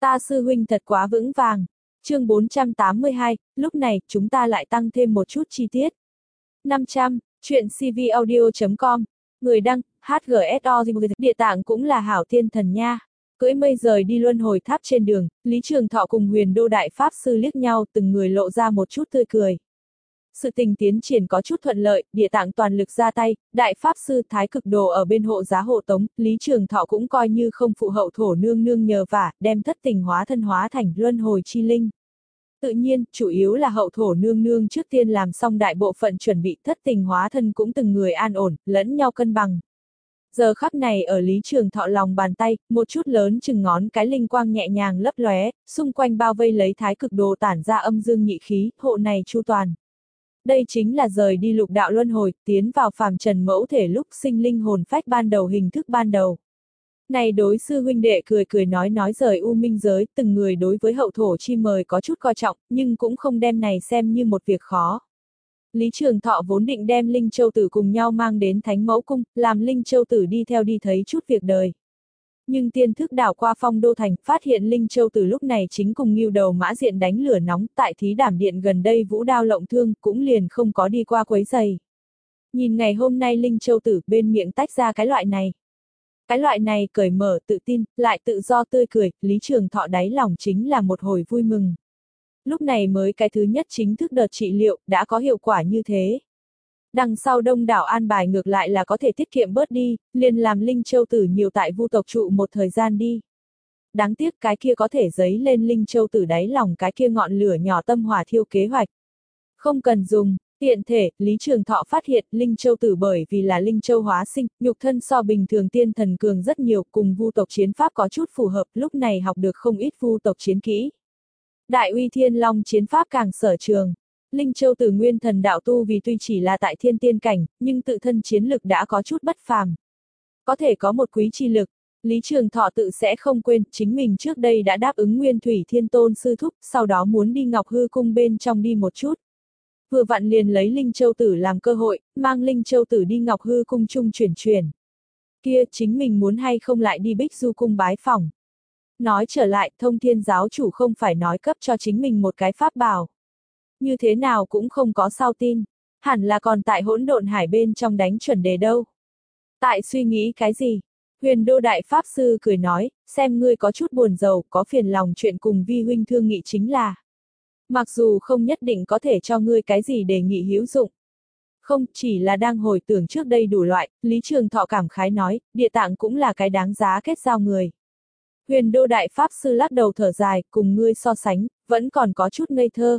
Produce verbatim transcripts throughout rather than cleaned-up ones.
Ta sư huynh thật quá vững vàng. Chương bốn trăm tám mươi hai, lúc này, chúng ta lại tăng thêm một chút chi tiết. năm trăm, chuyện cvaudio chấm com, người đăng, hát giê ét o, địa tạng cũng là hảo thiên thần nha. Cưỡi mây rời đi luân hồi tháp trên đường, Lý Trường Thọ cùng Huyền Đô Đại Pháp Sư liếc nhau, từng người lộ ra một chút tươi cười. Sự tình tiến triển có chút thuận lợi, địa tạng toàn lực ra tay, Đại Pháp Sư Thái Cực Đồ ở bên hộ giá hộ tống, Lý Trường Thọ cũng coi như không phụ hậu thổ nương nương nhờ vả, đem thất tình hóa thân hóa thành luân hồi chi linh. Tự nhiên, chủ yếu là hậu thổ nương nương trước tiên làm xong đại bộ phận chuẩn bị, thất tình hóa thân cũng từng người an ổn, lẫn nhau cân bằng. Giờ khắc này ở Lý Trường Thọ lòng bàn tay, một chút lớn chừng ngón cái linh quang nhẹ nhàng lấp lóe, xung quanh bao vây lấy Thái Cực Đồ tản ra âm dương nhị khí, hộ này chu toàn. Đây chính là rời đi lục đạo luân hồi, tiến vào phàm trần mẫu thể lúc sinh linh hồn phách ban đầu hình thức ban đầu. Này đối sư huynh đệ cười cười nói nói rời u minh giới, từng người đối với hậu thổ chi mời có chút coi trọng, nhưng cũng không đem này xem như một việc khó. Lý Trường Thọ vốn định đem Linh Châu Tử cùng nhau mang đến Thánh Mẫu Cung, làm Linh Châu Tử đi theo đi thấy chút việc đời. Nhưng tiên thức đảo qua Phong Đô Thành, phát hiện Linh Châu Tử lúc này chính cùng Ngưu Đầu Mã Diện đánh lửa nóng, tại thí đảm điện gần đây vũ đao lộng thương, cũng liền không có đi qua quấy giày. Nhìn ngày hôm nay Linh Châu Tử bên miệng tách ra cái loại này. Cái loại này cởi mở, tự tin, lại tự do tươi cười, Lý Trường Thọ đáy lòng chính là một hồi vui mừng. Lúc này mới cái thứ nhất chính thức đợt trị liệu, đã có hiệu quả như thế. Đằng sau đông đảo an bài ngược lại là có thể tiết kiệm bớt đi, liền làm Linh Châu Tử nhiều tại Vu tộc trụ một thời gian đi. Đáng tiếc cái kia có thể giấy lên Linh Châu Tử đáy lòng cái kia ngọn lửa nhỏ tâm hỏa thiêu kế hoạch. Không cần dùng. Tiện thể, Lý Trường Thọ phát hiện Linh Châu Tử bởi vì là Linh Châu hóa sinh, nhục thân so bình thường tiên thần cường rất nhiều, cùng Vu tộc chiến pháp có chút phù hợp, lúc này học được không ít Vu tộc chiến kỹ. Đại uy thiên long chiến pháp càng sở trường. Linh Châu Tử nguyên thần đạo tu vì tuy chỉ là tại thiên tiên cảnh, nhưng tự thân chiến lực đã có chút bất phàm. Có thể có một quý chi lực, Lý Trường Thọ tự sẽ không quên, chính mình trước đây đã đáp ứng Nguyên Thủy Thiên Tôn sư thúc, sau đó muốn đi Ngọc Hư Cung bên trong đi một chút. Vừa vặn liền lấy Linh Châu Tử làm cơ hội, mang Linh Châu Tử đi Ngọc Hư Cung chung chuyển chuyển. Kia, chính mình muốn hay không lại đi Bích Du Cung bái phỏng. Nói trở lại, Thông Thiên giáo chủ không phải nói cấp cho chính mình một cái pháp bảo. Như thế nào cũng không có sao tin, hẳn là còn tại hỗn độn hải bên trong đánh chuẩn đề đâu. Tại suy nghĩ cái gì? Huyền Đô Đại Pháp Sư cười nói, xem ngươi có chút buồn rầu, có phiền lòng chuyện cùng vi huynh thương nghị chính là. Mặc dù không nhất định có thể cho ngươi cái gì đề nghị hữu dụng. Không, chỉ là đang hồi tưởng trước đây đủ loại, Lý Trường Thọ cảm khái nói, địa tạng cũng là cái đáng giá kết giao người. Huyền Đô Đại Pháp Sư lắc đầu thở dài, cùng ngươi so sánh, vẫn còn có chút ngây thơ.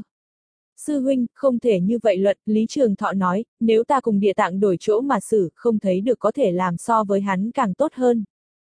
Sư huynh, không thể như vậy luận, Lý Trường Thọ nói, nếu ta cùng địa tạng đổi chỗ mà xử, không thấy được có thể làm so với hắn càng tốt hơn.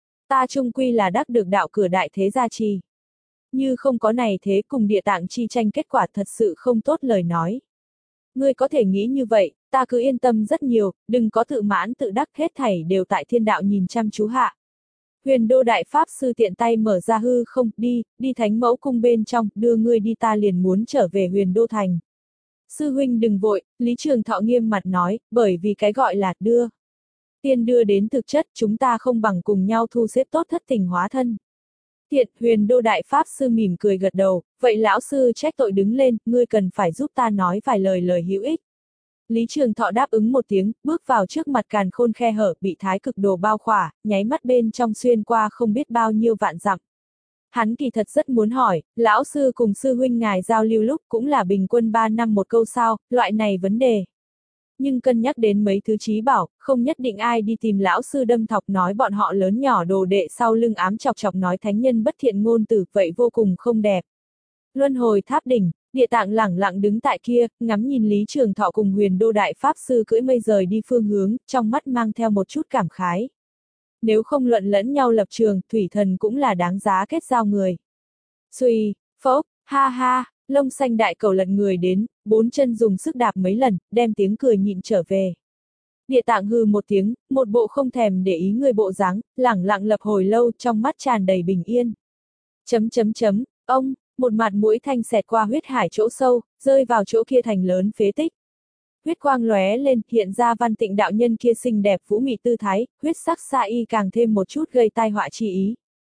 Ta chung quy là đắc được đạo cửa đại thế gia trì. Như không có này thế cùng địa tạng chi tranh kết quả thật sự không tốt lời nói. Ngươi có thể nghĩ như vậy, ta cứ yên tâm rất nhiều, đừng có tự mãn tự đắc, hết thảy đều tại thiên đạo nhìn chăm chú hạ. Huyền Đô Đại Pháp Sư tiện tay mở ra hư không, đi, đi Thánh Mẫu Cung bên trong, đưa ngươi đi, ta liền muốn trở về Huyền Đô Thành. Sư huynh đừng vội, Lý Trường Thọ nghiêm mặt nói, bởi vì cái gọi là đưa. Tiên đưa đến thực chất, chúng ta không bằng cùng nhau thu xếp tốt thất tình hóa thân. Thiện, Huyền Đô Đại Pháp Sư mỉm cười gật đầu, vậy lão sư trách tội đứng lên, ngươi cần phải giúp ta nói vài lời lời hữu ích. Lý Trường Thọ đáp ứng một tiếng, bước vào trước mặt càn khôn khe hở, bị Thái Cực Đồ bao khỏa, nháy mắt bên trong xuyên qua không biết bao nhiêu vạn dặm. Hắn kỳ thật rất muốn hỏi, lão sư cùng sư huynh ngài giao lưu lúc cũng là bình quân ba năm một câu sao, loại này vấn đề. Nhưng cân nhắc đến mấy thứ trí bảo, không nhất định ai đi tìm lão sư đâm thọc nói bọn họ lớn nhỏ đồ đệ sau lưng ám chọc chọc nói thánh nhân bất thiện ngôn từ, vậy vô cùng không đẹp. Luân hồi tháp đỉnh, địa tạng lẳng lặng đứng tại kia, ngắm nhìn Lý Trường Thọ cùng Huyền Đô Đại Pháp Sư cưỡi mây rời đi phương hướng, trong mắt mang theo một chút cảm khái. Nếu không luận lẫn nhau lập trường, thủy thần cũng là đáng giá kết giao người. Xuy, phốc, ha ha, lông xanh đại cầu lật người đến, bốn chân dùng sức đạp mấy lần, đem tiếng cười nhịn trở về. Địa tạng hừ một tiếng, một bộ không thèm để ý người bộ dáng, lẳng lặng lập hồi lâu, trong mắt tràn đầy bình yên. Chấm chấm chấm, ông, một mặt mũi thanh xẹt qua huyết hải chỗ sâu, rơi vào chỗ kia thành lớn phế tích. Huyết quang lóe lên, hiện ra Văn Tịnh đạo nhân kia xinh đẹp vũ mị tư thái, huyết sắc sa y càng thêm một chút gây tai họa chi ý.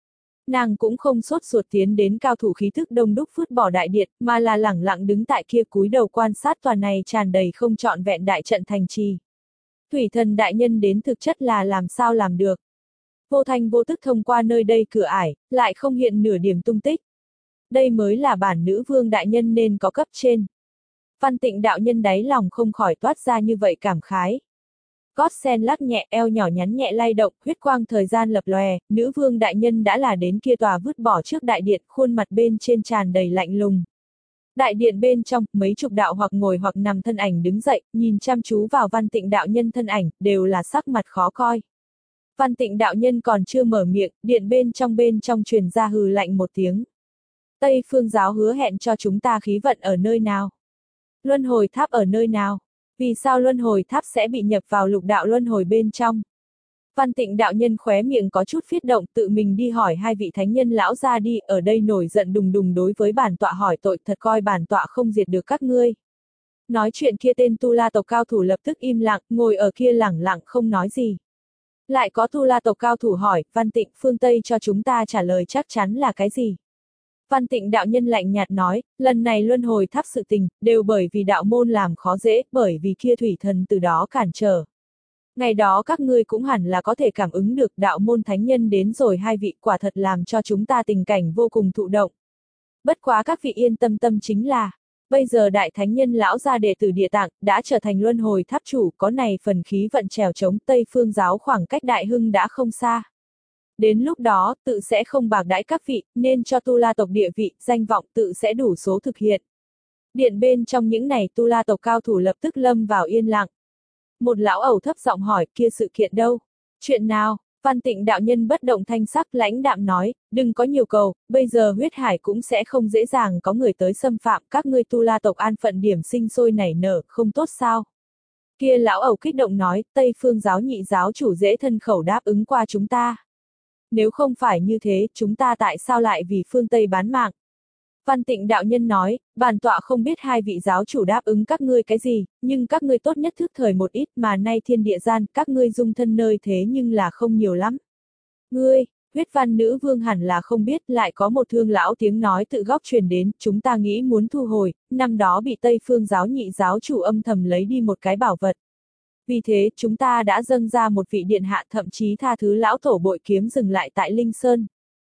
Nàng cũng không sốt ruột tiến đến cao thủ khí thức đông đúc phứt bỏ đại điện, mà là lẳng lặng đứng tại kia cúi đầu quan sát tòa này tràn đầy không trọn vẹn đại trận thành trì. Thủy thần đại nhân đến thực chất là làm sao làm được. Vô thanh vô tức thông qua nơi đây cửa ải, lại không hiện nửa điểm tung tích. Đây mới là bản nữ vương đại nhân nên có cấp trên. Văn Tịnh đạo nhân đáy lòng không khỏi toát ra như vậy cảm khái. Gót sen lắc nhẹ, eo nhỏ nhắn nhẹ lay động, huyết quang thời gian lập lòe, nữ vương đại nhân đã là đến kia tòa vứt bỏ trước đại điện, khuôn mặt bên trên tràn đầy lạnh lùng. Đại điện bên trong, mấy chục đạo hoặc ngồi hoặc nằm thân ảnh đứng dậy, nhìn chăm chú vào Văn Tịnh đạo nhân thân ảnh, đều là sắc mặt khó coi. Văn Tịnh đạo nhân còn chưa mở miệng, điện bên trong bên trong truyền ra hừ lạnh một tiếng. Tây Phương giáo hứa hẹn cho chúng ta khí vận ở nơi nào? Luân hồi tháp ở nơi nào? Vì sao luân hồi tháp sẽ bị nhập vào lục đạo luân hồi bên trong? Văn Tịnh đạo nhân khóe miệng có chút phiết động, tự mình đi hỏi hai vị thánh nhân lão ra đi, ở đây nổi giận đùng đùng đối với bản tọa hỏi tội, thật coi bản tọa không diệt được các ngươi. Nói chuyện kia tên Tu La tộc cao thủ lập tức im lặng, ngồi ở kia lẳng lặng không nói gì. Lại có Tu La tộc cao thủ hỏi, Văn Tịnh, phương Tây cho chúng ta trả lời chắc chắn là cái gì? Văn Tịnh đạo nhân lạnh nhạt nói, lần này luân hồi tháp sự tình, đều bởi vì đạo môn làm khó dễ, bởi vì kia thủy thần từ đó cản trở. Ngày đó các ngươi cũng hẳn là có thể cảm ứng được đạo môn thánh nhân đến rồi hai vị, quả thật làm cho chúng ta tình cảnh vô cùng thụ động. Bất quá các vị yên tâm tâm chính là, bây giờ đại thánh nhân lão gia đệ tử địa tạng, đã trở thành luân hồi tháp chủ, có này phần khí vận trèo chống Tây Phương giáo khoảng cách đại hưng đã không xa. Đến lúc đó, tự sẽ không bạc đãi các vị, nên cho Tu La tộc địa vị, danh vọng tự sẽ đủ số thực hiện. Điện bên trong những này Tu La tộc cao thủ lập tức lâm vào yên lặng. Một lão ẩu thấp giọng hỏi, kia sự kiện đâu? Chuyện nào? Văn Tịnh đạo nhân bất động thanh sắc lãnh đạm nói, đừng có nhiều cầu, bây giờ huyết hải cũng sẽ không dễ dàng có người tới xâm phạm, các ngươi Tu La tộc an phận điểm sinh sôi nảy nở, không tốt sao? Kia lão ẩu kích động nói, Tây Phương giáo nhị giáo chủ dễ thân khẩu đáp ứng qua chúng ta. Nếu không phải như thế, chúng ta tại sao lại vì phương Tây bán mạng? Văn Tịnh đạo nhân nói, bản tọa không biết hai vị giáo chủ đáp ứng các ngươi cái gì, nhưng các ngươi tốt nhất thức thời một ít, mà nay thiên địa gian, các ngươi dung thân nơi thế nhưng là không nhiều lắm. Ngươi, huyết văn nữ vương hẳn là không biết, lại có một thương lão tiếng nói tự góc truyền đến, chúng ta nghĩ muốn thu hồi, năm đó bị Tây Phương giáo nhị giáo chủ âm thầm lấy đi một cái bảo vật. Vì thế, chúng ta đã dâng ra một vị điện hạ, thậm chí tha thứ lão tổ bội kiếm dừng lại tại Linh Sơn.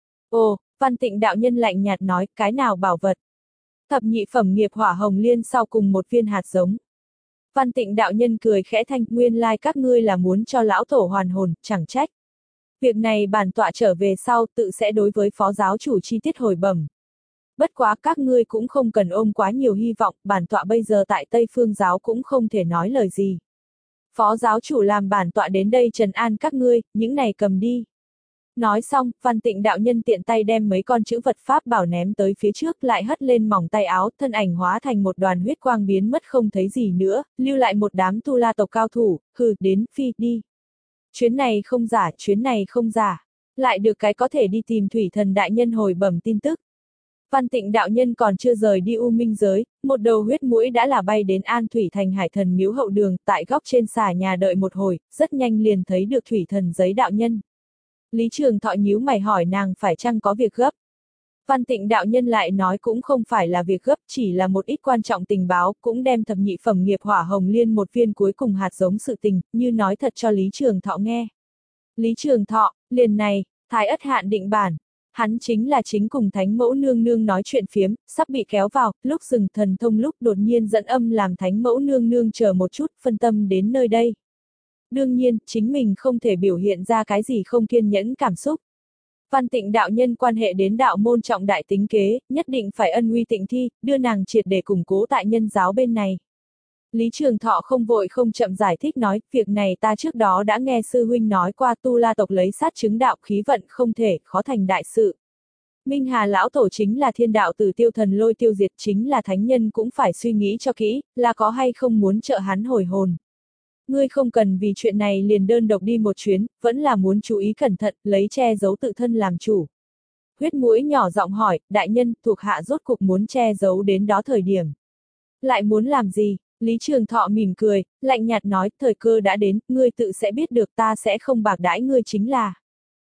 Ồ, Văn Tịnh đạo nhân lạnh nhạt nói, cái nào bảo vật? Thập nhị phẩm nghiệp hỏa hồng liên sau cùng một viên hạt giống. Văn Tịnh đạo nhân cười khẽ thanh, nguyên lai các ngươi là muốn cho lão tổ hoàn hồn, chẳng trách. Việc này bản tọa trở về sau, tự sẽ đối với phó giáo chủ chi tiết hồi bẩm. Bất quá các ngươi cũng không cần ôm quá nhiều hy vọng, bản tọa bây giờ tại Tây Phương giáo cũng không thể nói lời gì. Phó giáo chủ làm bản tọa đến đây trần an các ngươi, những này cầm đi. Nói xong, Văn Tịnh đạo nhân tiện tay đem mấy con chữ vật pháp bảo ném tới phía trước, lại hất lên mỏng tay áo, thân ảnh hóa thành một đoàn huyết quang biến mất không thấy gì nữa, lưu lại một đám Tu La tộc cao thủ, hừ, đến, phi, đi. Chuyến này không giả, chuyến này không giả. Lại được cái có thể đi tìm thủy thần đại nhân hồi bẩm tin tức. Văn Tịnh đạo nhân còn chưa rời đi U Minh giới, một đầu huyết mũi đã là bay đến An Thủy thành Hải Thần miếu hậu đường, tại góc trên xà nhà đợi một hồi, rất nhanh liền thấy được thủy thần giấy đạo nhân. Lý Trường Thọ nhíu mày hỏi nàng phải chăng có việc gấp. Văn Tịnh đạo nhân lại nói cũng không phải là việc gấp, chỉ là một ít quan trọng tình báo, cũng đem thập nhị phẩm nghiệp hỏa hồng liên một viên cuối cùng hạt giống sự tình, như nói thật cho Lý Trường Thọ nghe. Lý Trường Thọ, liền này, Thái Ất hạn định bản. Hắn chính là chính cùng Thánh Mẫu Nương Nương nói chuyện phiếm, sắp bị kéo vào, lúc dừng thần thông lúc đột nhiên dẫn âm làm Thánh Mẫu Nương Nương chờ một chút, phân tâm đến nơi đây. Đương nhiên, chính mình không thể biểu hiện ra cái gì không kiên nhẫn cảm xúc. Văn Tịnh đạo nhân quan hệ đến đạo môn trọng đại tính kế, nhất định phải ân uy tịnh thi, đưa nàng triệt để củng cố tại nhân giáo bên này. Lý Trường Thọ không vội không chậm giải thích nói, việc này ta trước đó đã nghe sư huynh nói qua, Tu La tộc lấy sát chứng đạo khí vận không thể, khó thành đại sự. Minh Hà lão tổ chính là thiên đạo tử tiêu thần lôi tiêu diệt, chính là thánh nhân cũng phải suy nghĩ cho kỹ, là có hay không muốn trợ hắn hồi hồn. Ngươi không cần vì chuyện này liền đơn độc đi một chuyến, vẫn là muốn chú ý cẩn thận, lấy che giấu tự thân làm chủ. Huyết mũi nhỏ giọng hỏi, đại nhân, thuộc hạ rốt cuộc muốn che giấu đến đó thời điểm. Lại muốn làm gì? Lý Trường Thọ mỉm cười, lạnh nhạt nói, thời cơ đã đến, ngươi tự sẽ biết được, ta sẽ không bạc đãi ngươi chính là.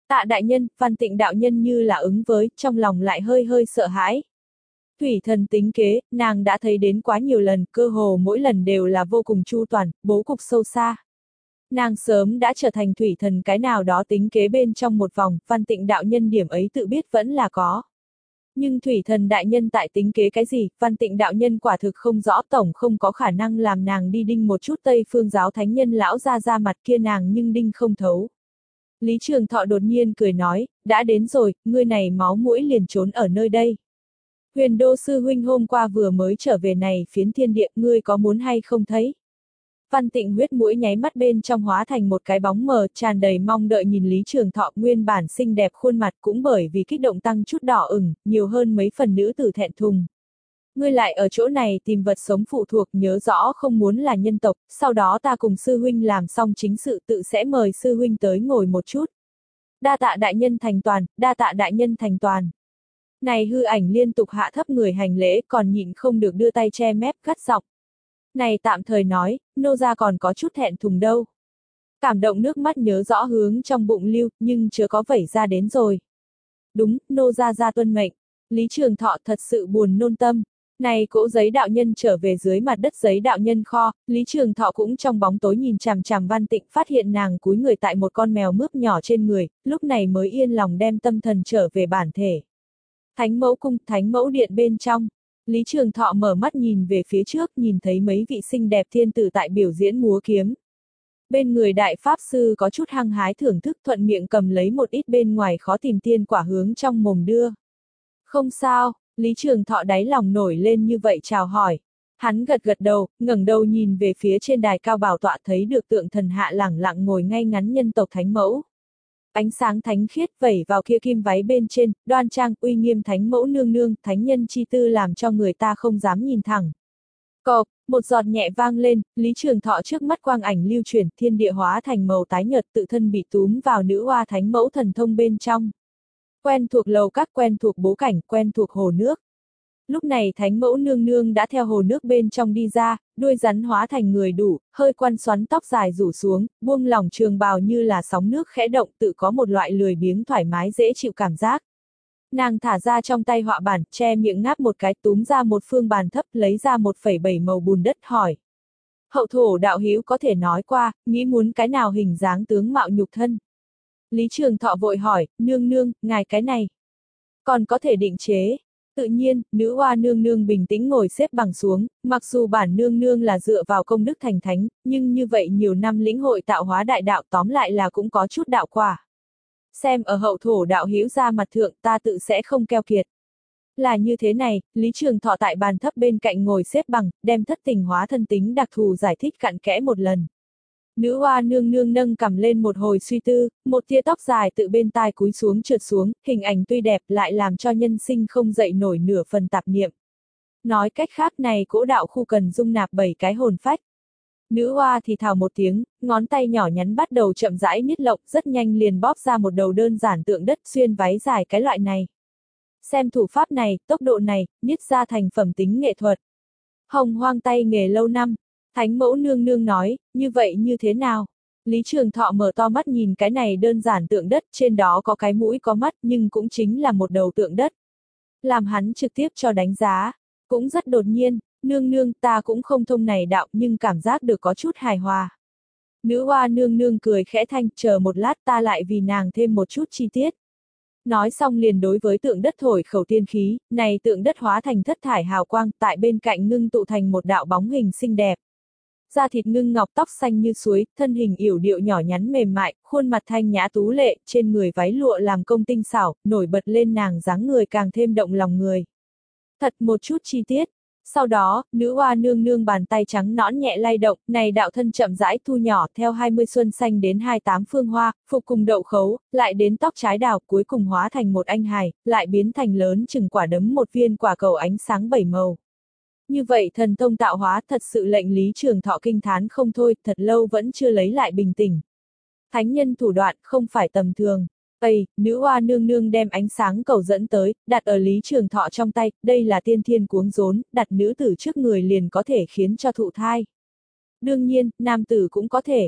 Tạ đại nhân, Văn Tịnh đạo nhân như là ứng với, trong lòng lại hơi hơi sợ hãi. Thủy thần tính kế, nàng đã thấy đến quá nhiều lần, cơ hồ mỗi lần đều là vô cùng chu toàn, bố cục sâu xa. Nàng sớm đã trở thành thủy thần cái nào đó tính kế bên trong một vòng, Văn Tịnh đạo nhân điểm ấy tự biết vẫn là có. Nhưng thủy thần đại nhân tại tính kế cái gì, Văn Tịnh đạo nhân quả thực không rõ, tổng không có khả năng làm nàng đi đinh một chút Tây Phương giáo thánh nhân lão ra ra mặt kia nàng nhưng đinh không thấu. Lý Trường Thọ đột nhiên cười nói, đã đến rồi, ngươi này máu mũi liền trốn ở nơi đây. Huyền Đô sư huynh hôm qua vừa mới trở về này phiến thiên địa, ngươi có muốn hay không thấy? Văn Tịnh huyết mũi nháy mắt bên trong hóa thành một cái bóng mờ, tràn đầy mong đợi nhìn Lý Trường Thọ, nguyên bản xinh đẹp khuôn mặt cũng bởi vì kích động tăng chút đỏ ửng, nhiều hơn mấy phần nữ tử thẹn thùng. Ngươi lại ở chỗ này tìm vật sống phụ thuộc, nhớ rõ không muốn là nhân tộc, sau đó ta cùng sư huynh làm xong chính sự tự sẽ mời sư huynh tới ngồi một chút. Đa tạ đại nhân thành toàn, đa tạ đại nhân thành toàn. Này hư ảnh liên tục hạ thấp người hành lễ, còn nhịn không được đưa tay che mép gắt giọng. Này tạm thời nói, nô gia còn có chút thẹn thùng đâu. Cảm động nước mắt nhớ rõ hướng trong bụng lưu, nhưng chưa có vẩy ra đến rồi. Đúng, nô gia gia tuân mệnh. Lý Trường Thọ thật sự buồn nôn tâm. Này cỗ giấy đạo nhân trở về dưới mặt đất giấy đạo nhân kho, Lý Trường Thọ cũng trong bóng tối nhìn chằm chằm Văn Tịnh, phát hiện nàng cúi người tại một con mèo mướp nhỏ trên người, lúc này mới yên lòng đem tâm thần trở về bản thể. Thánh mẫu cung, thánh mẫu điện bên trong. Lý Trường Thọ mở mắt nhìn về phía trước, nhìn thấy mấy vị xinh đẹp thiên tử tại biểu diễn múa kiếm. Bên người đại pháp sư có chút hăng hái thưởng thức, thuận miệng cầm lấy một ít bên ngoài khó tìm tiên quả hướng trong mồm đưa. Không sao, Lý Trường Thọ đáy lòng nổi lên như vậy chào hỏi. Hắn gật gật đầu, ngẩng đầu nhìn về phía trên đài cao bảo tọa, thấy được tượng thần hạ lẳng lặng ngồi ngay ngắn nhân tộc thánh mẫu. Ánh sáng thánh khiết vẩy vào kia kim váy bên trên, đoan trang uy nghiêm thánh mẫu nương nương, thánh nhân chi tư làm cho người ta không dám nhìn thẳng. Cộp, một giọt nhẹ vang lên, Lý Trường Thọ trước mắt quang ảnh lưu chuyển, thiên địa hóa thành màu tái nhợt, tự thân bị túm vào nữ hoa thánh mẫu thần thông bên trong. Quen thuộc lầu các, quen thuộc bố cảnh, quen thuộc hồ nước. Lúc này thánh mẫu nương nương đã theo hồ nước bên trong đi ra, đuôi rắn hóa thành người đủ, hơi quăn xoắn tóc dài rủ xuống, buông lỏng trường bào như là sóng nước khẽ động, tự có một loại lười biếng thoải mái dễ chịu cảm giác. Nàng thả ra trong tay họa bản, che miệng ngáp một cái, túm ra một phương bàn thấp, lấy ra một phẩy bảy màu bùn đất hỏi. Hậu thổ đạo hữu có thể nói qua, nghĩ muốn cái nào hình dáng tướng mạo nhục thân. Lý Trường Thọ vội hỏi, nương nương, ngài cái này. Còn có thể định chế. Tự nhiên, nữ oa nương nương bình tĩnh ngồi xếp bằng xuống, mặc dù bản nương nương là dựa vào công đức thành thánh, nhưng như vậy nhiều năm lĩnh hội tạo hóa đại đạo tóm lại là cũng có chút đạo quả. Xem ở hậu thổ đạo hữu ra mặt thượng ta tự sẽ không keo kiệt. Là như thế này, Lý Trường Thọ tại bàn thấp bên cạnh ngồi xếp bằng, đem thất tình hóa thân tính đặc thù giải thích cặn kẽ một lần. Nữ oa nương nương nâng cầm lên một hồi suy tư, một tia tóc dài tự bên tai cúi xuống trượt xuống, hình ảnh tuy đẹp lại làm cho nhân sinh không dậy nổi nửa phần tạp niệm. Nói cách khác này cỗ đạo khu cần dung nạp bảy cái hồn phách. Nữ oa thì thào một tiếng, ngón tay nhỏ nhắn bắt đầu chậm rãi niết lộng, rất nhanh liền bóp ra một đầu đơn giản tượng đất xuyên váy dài cái loại này. Xem thủ pháp này, tốc độ này, niết ra thành phẩm tính nghệ thuật. Hồng hoang tay nghề lâu năm. Thánh mẫu nương nương nói, như vậy như thế nào? Lý Trường Thọ mở to mắt nhìn cái này đơn giản tượng đất, trên đó có cái mũi có mắt nhưng cũng chính là một đầu tượng đất. Làm hắn trực tiếp cho đánh giá, cũng rất đột nhiên, nương nương ta cũng không thông này đạo nhưng cảm giác được có chút hài hòa. Nữ oa nương nương cười khẽ thanh, chờ một lát ta lại vì nàng thêm một chút chi tiết. Nói xong liền đối với tượng đất thổi khẩu tiên khí, này tượng đất hóa thành thất thải hào quang, tại bên cạnh ngưng tụ thành một đạo bóng hình xinh đẹp. Da thịt ngưng ngọc, tóc xanh như suối, thân hình yểu điệu nhỏ nhắn mềm mại, khuôn mặt thanh nhã tú lệ, trên người váy lụa làm công tinh xảo, nổi bật lên nàng dáng người càng thêm động lòng người. Thật một chút chi tiết. Sau đó, nữ oa nương nương bàn tay trắng nõn nhẹ lay động, này đạo thân chậm rãi thu nhỏ theo hai mươi xuân xanh đến hai mươi tám phương hoa, phục cùng đậu khấu, lại đến tóc trái đào, cuối cùng hóa thành một anh hài, lại biến thành lớn chừng quả đấm một viên quả cầu ánh sáng bảy màu. Như vậy thần thông tạo hóa thật sự lệnh Lý Trường Thọ kinh thán không thôi, thật lâu vẫn chưa lấy lại bình tĩnh. Thánh nhân thủ đoạn không phải tầm thường. Ây, nữ oa nương nương đem ánh sáng cầu dẫn tới, đặt ở Lý Trường Thọ trong tay, đây là tiên thiên cuống rốn, đặt nữ tử trước người liền có thể khiến cho thụ thai. Đương nhiên, nam tử cũng có thể.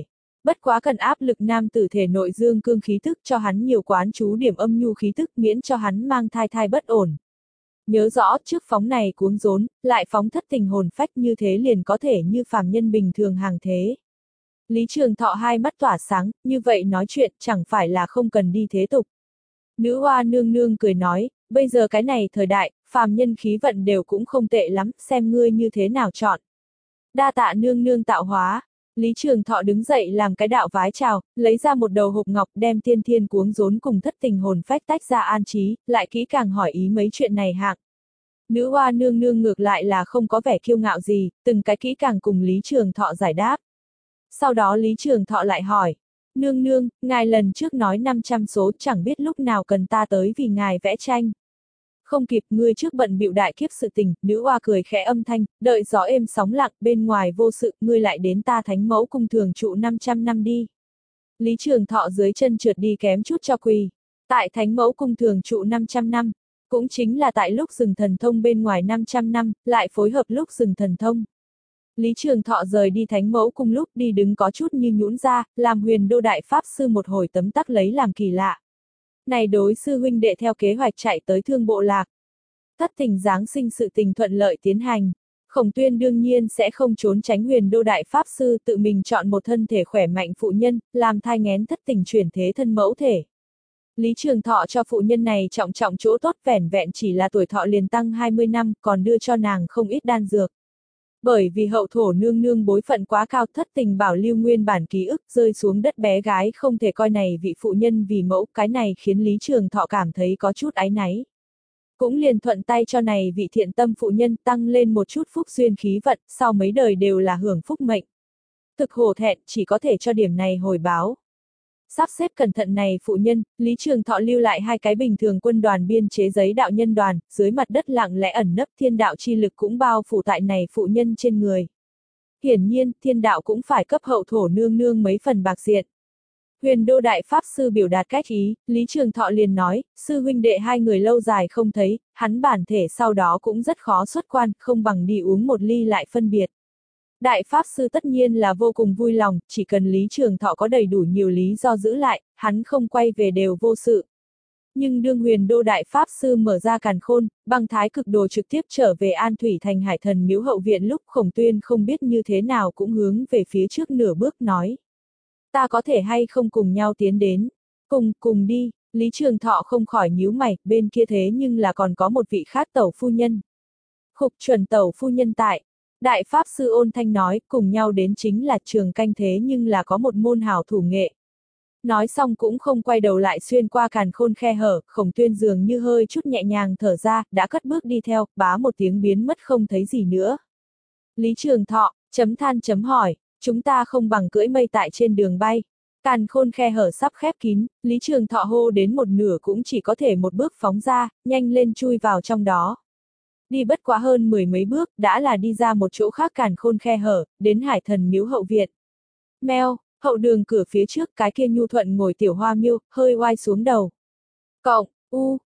Bất quá cần áp lực nam tử thể nội dương cương khí tức cho hắn nhiều quán chú điểm âm nhu khí tức miễn cho hắn mang thai thai bất ổn. Nhớ rõ trước phóng này cuống rốn, lại phóng thất tình hồn phách như thế liền có thể như phàm nhân bình thường hàng thế. Lý Trường Thọ hai mắt tỏa sáng, như vậy nói chuyện chẳng phải là không cần đi thế tục. Nữ hoa nương nương cười nói, bây giờ cái này thời đại, phàm nhân khí vận đều cũng không tệ lắm, xem ngươi như thế nào chọn. Đa tạ nương nương tạo hóa. Lý Trường Thọ đứng dậy làm cái đạo vái chào, lấy ra một đầu hộp ngọc đem tiên thiên cuống rốn cùng thất tình hồn phách tách ra an trí, lại kỹ càng hỏi ý mấy chuyện này hạng. Nữ hoa nương nương ngược lại là không có vẻ kiêu ngạo gì, từng cái kỹ càng cùng Lý Trường Thọ giải đáp. Sau đó Lý Trường Thọ lại hỏi, nương nương, ngài lần trước nói năm trăm số chẳng biết lúc nào cần ta tới vì ngài vẽ tranh. Không kịp, ngươi trước bận bịu đại kiếp sự tình, nữ hoa cười khẽ âm thanh, đợi gió êm sóng lặng, bên ngoài vô sự, ngươi lại đến ta thánh mẫu cung thường trụ năm trăm năm đi. Lý Trường Thọ dưới chân trượt đi kém chút cho quỳ. Tại thánh mẫu cung thường trụ năm trăm năm, cũng chính là tại lúc rừng thần thông bên ngoài năm trăm năm, lại phối hợp lúc rừng thần thông. Lý Trường Thọ rời đi thánh mẫu cung lúc đi đứng có chút như nhũn ra, làm huyền đô đại pháp sư một hồi tấm tắc lấy làm kỳ lạ. Này đối sư huynh đệ theo kế hoạch chạy tới Thương Bộ Lạc. Thất tình Giáng sinh sự tình thuận lợi tiến hành. Khổng Tuyên đương nhiên sẽ không trốn tránh huyền đô đại pháp sư tự mình chọn một thân thể khỏe mạnh phụ nhân, làm thai nghén thất tình chuyển thế thân mẫu thể. Lý Trường Thọ cho phụ nhân này trọng trọng chỗ tốt vẻn vẹn chỉ là tuổi thọ liền tăng hai mươi năm, còn đưa cho nàng không ít đan dược. Bởi vì hậu thổ nương nương bối phận quá cao, thất tình bảo lưu nguyên bản ký ức rơi xuống đất, bé gái không thể coi này vị phụ nhân vì mẫu, cái này khiến Lý Trường Thọ cảm thấy có chút áy náy. Cũng liền thuận tay cho này vị thiện tâm phụ nhân tăng lên một chút phúc duyên khí vận, sau mấy đời đều là hưởng phúc mệnh. Thực hổ thẹn, chỉ có thể cho điểm này hồi báo. Sắp xếp cẩn thận này phụ nhân, Lý Trường Thọ lưu lại hai cái bình thường quân đoàn biên chế giấy đạo nhân đoàn, dưới mặt đất lặng lẽ ẩn nấp thiên đạo chi lực cũng bao phủ tại này phụ nhân trên người. Hiển nhiên, thiên đạo cũng phải cấp hậu thổ nương nương mấy phần bạc diện. Huyền đô đại pháp sư biểu đạt cách ý, Lý Trường Thọ liền nói, sư huynh đệ hai người lâu dài không thấy, hắn bản thể sau đó cũng rất khó xuất quan, không bằng đi uống một ly lại phân biệt. Đại pháp sư tất nhiên là vô cùng vui lòng, chỉ cần Lý Trường Thọ có đầy đủ nhiều lý do giữ lại, hắn không quay về đều vô sự. Nhưng đương huyền đô đại pháp sư mở ra càn khôn, băng thái cực đồ trực tiếp trở về An Thủy thành Hải Thần miếu hậu viện lúc Khổng Tuyên không biết như thế nào cũng hướng về phía trước nửa bước nói. Ta có thể hay không cùng nhau tiến đến? Cùng, cùng đi, Lý Trường Thọ không khỏi nhíu mày, bên kia thế nhưng là còn có một vị khác tẩu phu nhân. Khục chuẩn tẩu phu nhân tại. Đại pháp sư ôn thanh nói, cùng nhau đến chính là Trường Canh thế nhưng là có một môn hảo thủ nghệ. Nói xong cũng không quay đầu lại xuyên qua càn khôn khe hở, Khổng Tuyên dường như hơi chút nhẹ nhàng thở ra, đã cất bước đi theo, bá một tiếng biến mất không thấy gì nữa. Lý Trường Thọ, chấm than chấm hỏi, chúng ta không bằng cưỡi mây tại trên đường bay. Càn khôn khe hở sắp khép kín, Lý Trường Thọ hô đến một nửa cũng chỉ có thể một bước phóng ra, nhanh lên chui vào trong đó. Đi bất quá hơn mười mấy bước, đã là đi ra một chỗ khác càn khôn khe hở, đến Hải Thần miếu hậu viện. Meo, hậu đường cửa phía trước cái kia nhu thuận ngồi tiểu hoa miêu, hơi oai xuống đầu. Cộng, u,